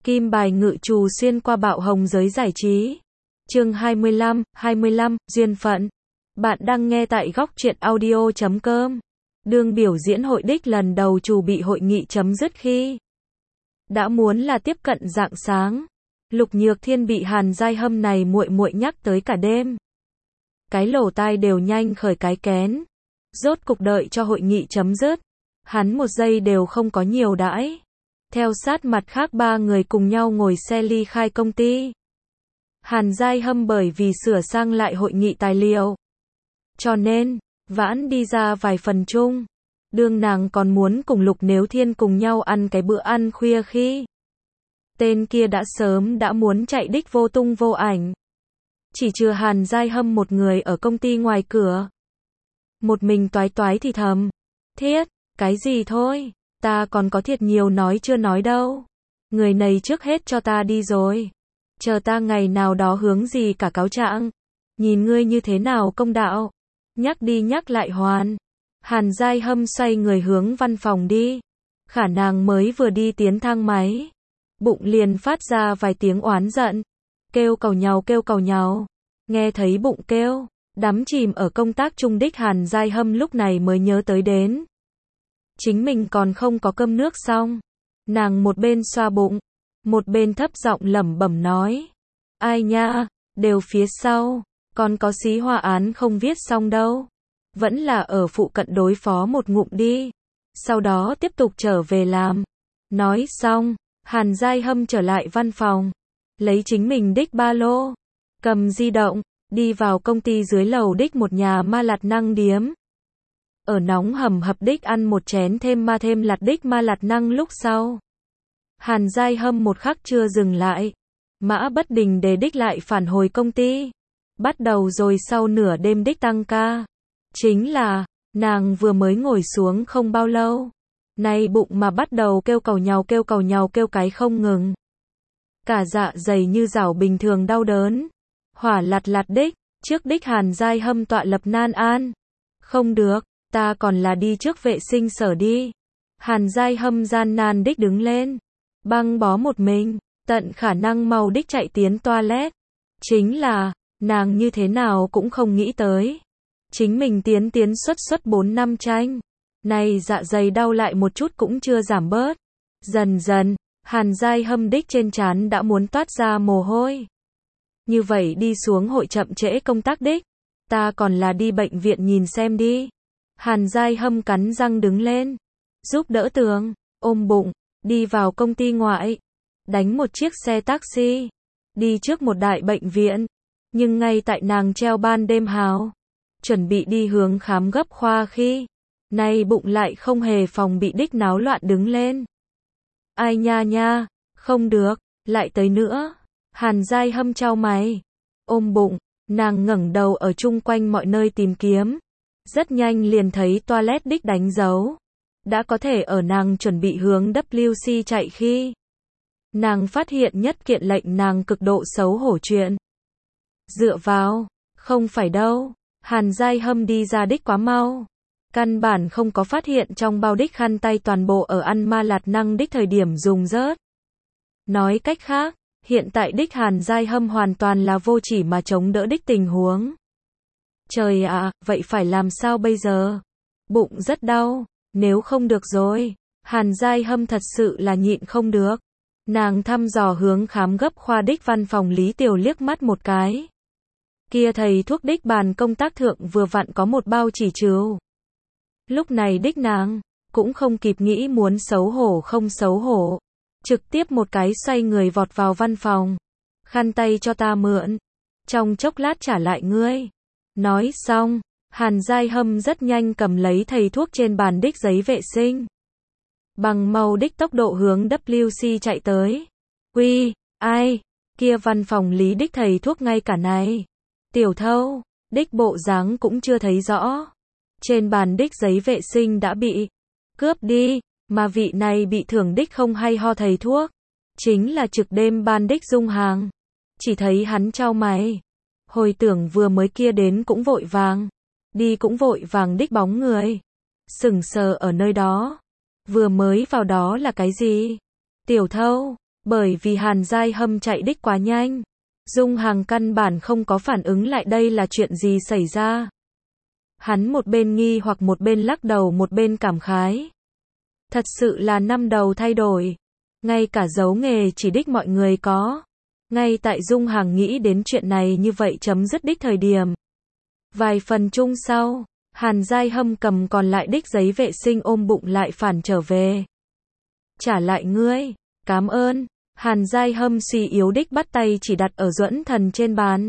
Kim bài ngự trù xuyên qua bạo hồng giới giải trí. Chương 25, duyên phận. Bạn đang nghe tại góc truyện audio.com. Đương biểu diễn hội đích lần đầu trù bị hội nghị chấm dứt khi đã muốn là tiếp cận rạng sáng. Lục Nhược Thiên bị Hàn Giai Hâm này muội muội nhắc tới cả đêm. Cái lỗ tai đều nhanh khởi cái kén. Rốt cục đợi cho hội nghị chấm dứt, hắn một giây đều không có nhiều đãi. Theo sát mặt khác ba người cùng nhau ngồi xe ly khai công ty. Hàn Giai Hâm bởi vì sửa sang lại hội nghị tài liệu, cho nên vãn đi ra vài phần chung. Đương nàng còn muốn cùng Lục Nếu Thiên cùng nhau ăn cái bữa ăn khuya khi tên kia đã sớm đã muốn chạy đích vô tung vô ảnh. Chỉ trừ Hàn Giai Hâm một người ở công ty ngoài cửa. Một mình toái toái thì thầm. Thiết, cái gì thôi, ta còn có thiệt nhiều nói chưa nói đâu. Người này trước hết cho ta đi rồi. Chờ ta ngày nào đó hướng gì cả cáo trạng. Nhìn ngươi như thế nào công đạo. Nhắc đi nhắc lại hoàn. Hàn Giai Hâm xoay người hướng văn phòng đi. Khả nàng mới vừa đi tiến thang máy. Bụng liền phát ra vài tiếng oán giận. Kêu cầu nhau. Nghe thấy bụng kêu, đắm chìm ở công tác trung đích Hàn Giai Hâm lúc này mới nhớ tới đến. Chính mình còn không có cơm nước xong. Nàng một bên xoa bụng, một bên thấp giọng lẩm bẩm nói. Ai nha, đều phía sau, còn có xí hoa án không viết xong đâu. Vẫn là ở phụ cận đối phó một ngụm đi. Sau đó tiếp tục trở về làm. Nói xong, Hàn Giai Hâm trở lại văn phòng. Lấy chính mình đích ba lô. Cầm di động, đi vào công ty dưới lầu đích một nhà ma lạt năng điếm. Ở nóng hầm hập đích ăn một chén thêm lạt đích ma lạt năng lúc sau. Hàn Giai Hâm một khắc chưa dừng lại. Mã bất đình để đích lại phản hồi công ty. Bắt đầu rồi sau nửa đêm đích tăng ca. Chính là, nàng vừa mới ngồi xuống không bao lâu. Nay bụng mà bắt đầu kêu cầu nhau kêu cái không ngừng. Cả dạ dày như rảo bình thường đau đớn. Hỏa lạt đích, trước đích Hàn Giai Hâm tọa lập nan an. Không được, ta còn là đi trước vệ sinh sở đi. Hàn Giai Hâm gian nan đích đứng lên. Băng bó một mình, tận khả năng mau đích chạy tiến toilet. Chính là, nàng như thế nào cũng không nghĩ tới. Chính mình tiến xuất 4 năm tranh. Này dạ dày đau lại một chút cũng chưa giảm bớt. Dần dần, Hàn Giai Hâm đích trên trán đã muốn toát ra mồ hôi. Như vậy đi xuống hội chậm trễ công tác đích. Ta còn là đi bệnh viện nhìn xem đi. Hàn Giai Hâm cắn răng đứng lên. Giúp đỡ tường, ôm bụng, đi vào công ty ngoại. Đánh một chiếc xe taxi. Đi trước một đại bệnh viện. Nhưng ngay tại nàng treo ban đêm hào. Chuẩn bị đi hướng khám gấp khoa khi. Nay bụng lại không hề phòng bị đích náo loạn đứng lên. Ai nha, không được, lại tới nữa. Hàn Giai Hâm chau mày. Ôm bụng, nàng ngẩng đầu ở chung quanh mọi nơi tìm kiếm. Rất nhanh liền thấy toilet đích đánh dấu. Đã có thể ở nàng chuẩn bị hướng WC chạy khi. Nàng phát hiện nhất kiện lệnh nàng cực độ xấu hổ chuyện. Dựa vào, không phải đâu. Hàn Giai Hâm đi ra đích quá mau. Căn bản không có phát hiện trong bao đích khăn tay toàn bộ ở ăn ma lạt năng đích thời điểm dùng rớt. Nói cách khác, hiện tại đích Hàn Giai Hâm hoàn toàn là vô chỉ mà chống đỡ đích tình huống. Trời ạ, vậy phải làm sao bây giờ? Bụng rất đau, nếu không được rồi. Hàn Giai Hâm thật sự là nhịn không được. Nàng thăm dò hướng khám gấp khoa đích văn phòng Lý Tiểu liếc mắt một cái. Kia thầy thuốc đích bàn công tác thượng vừa vặn có một bao chỉ trừ. Lúc này đích nàng, cũng không kịp nghĩ muốn xấu hổ không xấu hổ. Trực tiếp một cái xoay người vọt vào văn phòng. Khăn tay cho ta mượn. Trong chốc lát trả lại ngươi. Nói xong, Hàn Giai Hâm rất nhanh cầm lấy thầy thuốc trên bàn đích giấy vệ sinh. Bằng mau đích tốc độ hướng WC chạy tới. Uy, ai? Kia văn phòng Lý đích thầy thuốc ngay cả này. Tiểu thâu, đích bộ dáng cũng chưa thấy rõ. Trên bàn đích giấy vệ sinh đã bị cướp đi, mà vị này bị thưởng đích không hay ho thầy thuốc. Chính là trực đêm ban đích Dung Hàng. Chỉ thấy hắn chau mày. Hồi tưởng vừa mới kia đến cũng vội vàng. Đi cũng vội vàng đích bóng người. Sững sờ ở nơi đó. Vừa mới vào đó là cái gì? Tiểu thâu, Bởi vì Hàn Giai Hâm chạy đích quá nhanh. Dung Hằng căn bản không có phản ứng lại đây là chuyện gì xảy ra. Hắn một bên nghi hoặc một bên lắc đầu một bên cảm khái. Thật sự là năm đầu thay đổi. Ngay cả dấu nghề chỉ đích mọi người có. Ngay tại Dung Hằng nghĩ đến chuyện này như vậy chấm dứt đích thời điểm. Vài phần chung sau, Hàn Giai Hâm cầm còn lại đích giấy vệ sinh ôm bụng lại phản trở về. Trả lại ngươi, cảm ơn. Hàn Giai Hâm suy yếu đích bắt tay chỉ đặt ở Duẫn Thần trên bàn.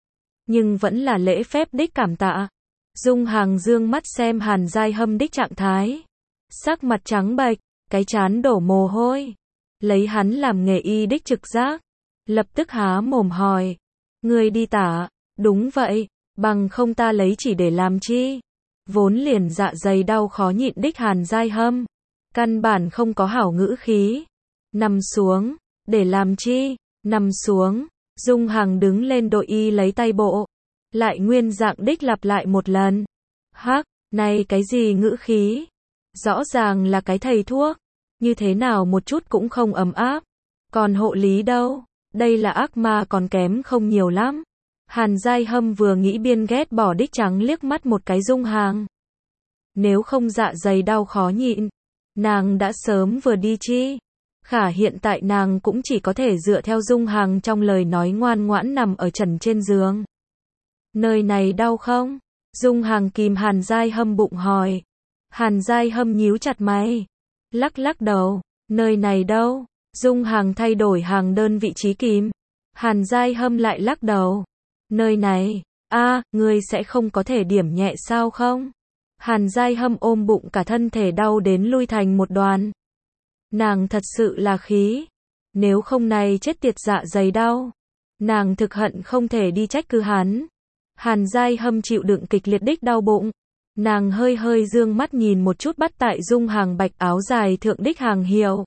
Nhưng vẫn là lễ phép đích cảm tạ. Dung Hằng dương mắt xem Hàn Giai Hâm đích trạng thái. Sắc mặt trắng bệch, cái trán đổ mồ hôi. Lấy hắn làm nghề y đích trực giác. Lập tức há mồm hỏi. Ngươi đi tả, đúng vậy, bằng không ta lấy chỉ để làm chi. Vốn liền dạ dày đau khó nhịn đích Hàn Giai Hâm. Căn bản không có hảo ngữ khí. Nằm xuống, để làm chi, nằm xuống. Dung Hằng đứng lên đội y lấy tay bộ. Lại nguyên dạng đích lặp lại một lần. Hắc, này cái gì ngữ khí? Rõ ràng là cái thầy thuốc. Như thế nào một chút cũng không ấm áp. Còn hộ lý đâu? Đây là ác ma còn kém không nhiều lắm. Hàn Giai Hâm vừa nghĩ biên ghét bỏ đích trắng liếc mắt một cái Dung Hằng. Nếu không dạ dày đau khó nhịn, nàng đã sớm vừa đi chi. Khả hiện tại nàng cũng chỉ có thể dựa theo Dung Hằng trong lời nói ngoan ngoãn nằm ở trần trên giường. Nơi này đau không? Dung Hằng kìm Hàn Giai Hâm bụng hỏi. Hàn Giai Hâm nhíu chặt mày. Lắc lắc đầu. Nơi này đâu? Dung Hằng thay đổi hàng đơn vị trí kìm. Hàn Giai Hâm lại lắc đầu. Nơi này. Ngươi sẽ không có thể điểm nhẹ sao không? Hàn Giai Hâm ôm bụng cả thân thể đau đến lui thành một đoàn. Nàng thật sự là khí. Nếu không này chết tiệt dạ dày đau. Nàng thực hận không thể đi trách cứ hắn. Hàn Giai Hâm chịu đựng kịch liệt đích đau bụng. Nàng hơi hơi dương mắt nhìn một chút bắt tại Dung Hằng bạch áo dài thượng đích hàng hiệu.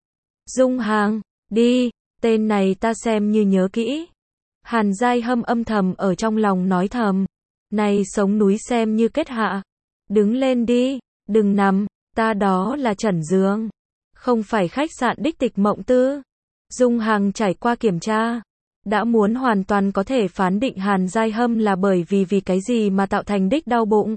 Dung Hằng, đi, tên này ta xem như nhớ kỹ. Hàn Giai Hâm âm thầm ở trong lòng nói thầm. Này sống núi xem như kết hạ. Đứng lên đi, đừng nằm, ta đó là Trần Dương. Không phải khách sạn đích Tịch Mộng Tư. Dung Hằng trải qua kiểm tra. Đã muốn hoàn toàn có thể phán định Hàn Giai Hâm là bởi vì cái gì mà tạo thành đích đau bụng.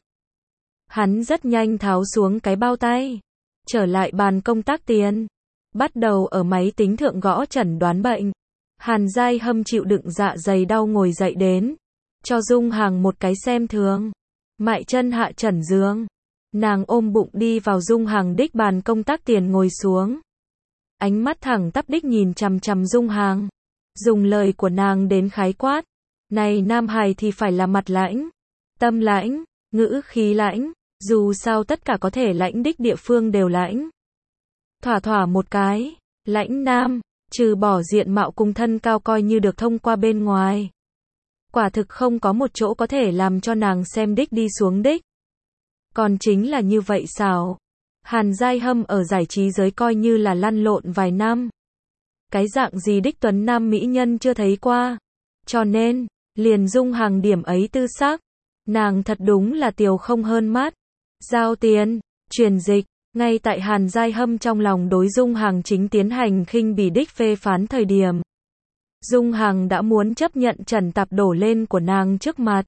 Hắn rất nhanh tháo xuống cái bao tay. Trở lại bàn công tác tiền. Bắt đầu ở máy tính thượng gõ chẩn đoán bệnh. Hàn Giai Hâm chịu đựng dạ dày đau ngồi dậy đến. Cho Dung Hằng một cái xem thường. Mại chân hạ trần giường. Nàng ôm bụng đi vào Dung Hằng đích bàn công tác tiền ngồi xuống. Ánh mắt thẳng tắp đích nhìn chằm chằm Dung Hằng. Dùng lời của nàng đến khái quát. Này nam hài thì phải là mặt lãnh. Tâm lãnh, ngữ khí lãnh. Dù sao tất cả có thể lãnh đích địa phương đều lãnh. Thỏa thỏa một cái. Lãnh nam, trừ bỏ diện mạo cùng thân cao coi như được thông qua bên ngoài. Quả thực không có một chỗ có thể làm cho nàng xem đích đi xuống đích. Còn chính là như vậy sao? Hàn Giai Hâm ở giải trí giới coi như là lăn lộn vài năm. Cái dạng gì đích tuấn nam mỹ nhân chưa thấy qua. Cho nên, liền Dung Hằng điểm ấy tư sắc. Nàng thật đúng là tiều không hơn mắt. Giao tiền, truyền dịch. Ngay tại Hàn Giai Hâm trong lòng đối Dung Hằng chính tiến hành khinh bỉ đích phê phán thời điểm. Dung Hằng đã muốn chấp nhận trần tạp đổ lên của nàng trước mặt.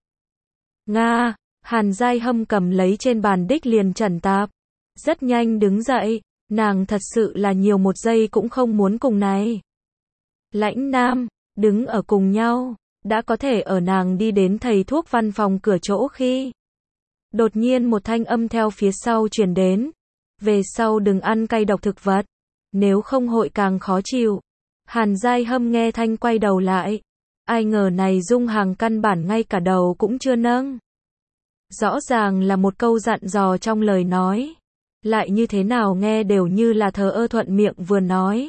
Nga, Hàn Giai Hâm cầm lấy trên bàn đích liền trần tạp. Rất nhanh đứng dậy, nàng thật sự là nhiều một giây cũng không muốn cùng này. Lãnh nam, đứng ở cùng nhau, đã có thể ở nàng đi đến thầy thuốc văn phòng cửa chỗ khi. Đột nhiên một thanh âm theo phía sau truyền đến. Về sau đừng ăn cay độc thực vật. Nếu không hội càng khó chịu. Hàn Giai Hâm nghe thanh quay đầu lại. Ai ngờ này Dung Hằng căn bản ngay cả đầu cũng chưa nâng. Rõ ràng là một câu dặn dò trong lời nói. Lại như thế nào nghe đều như là thờ ơ thuận miệng vừa nói.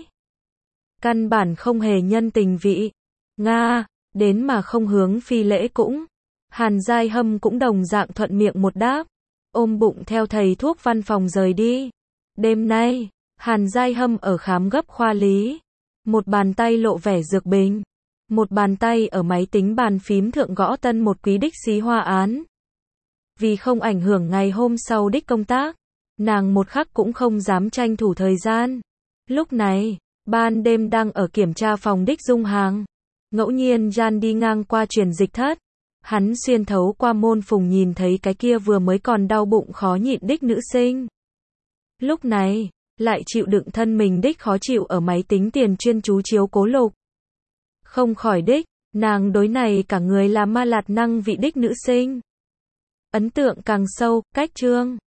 Căn bản không hề nhân tình vị. Nga, đến mà không hướng phi lễ cũng. Hàn Giai Hâm cũng đồng dạng thuận miệng một đáp. Ôm bụng theo thầy thuốc văn phòng rời đi. Đêm nay, Hàn Giai Hâm ở khám gấp khoa lý. Một bàn tay lộ vẻ dược bình. Một bàn tay ở máy tính bàn phím thượng gõ tân một quý đích xí hoa án. Vì không ảnh hưởng ngày hôm sau đích công tác, nàng một khắc cũng không dám tranh thủ thời gian. Lúc này, Ban đêm đang ở kiểm tra phòng đích dung hàng. Ngẫu nhiên Jan đi ngang qua truyền dịch thất. Hắn xuyên thấu qua môn phùng nhìn thấy cái kia vừa mới còn đau bụng khó nhịn đích nữ sinh. Lúc này, lại chịu đựng thân mình đích khó chịu ở máy tính tiền chuyên chú chiếu cố Lục. Không khỏi đích, nàng đối này cả người là ma lạt năng vị đích nữ sinh. Ấn tượng càng sâu, cách chương.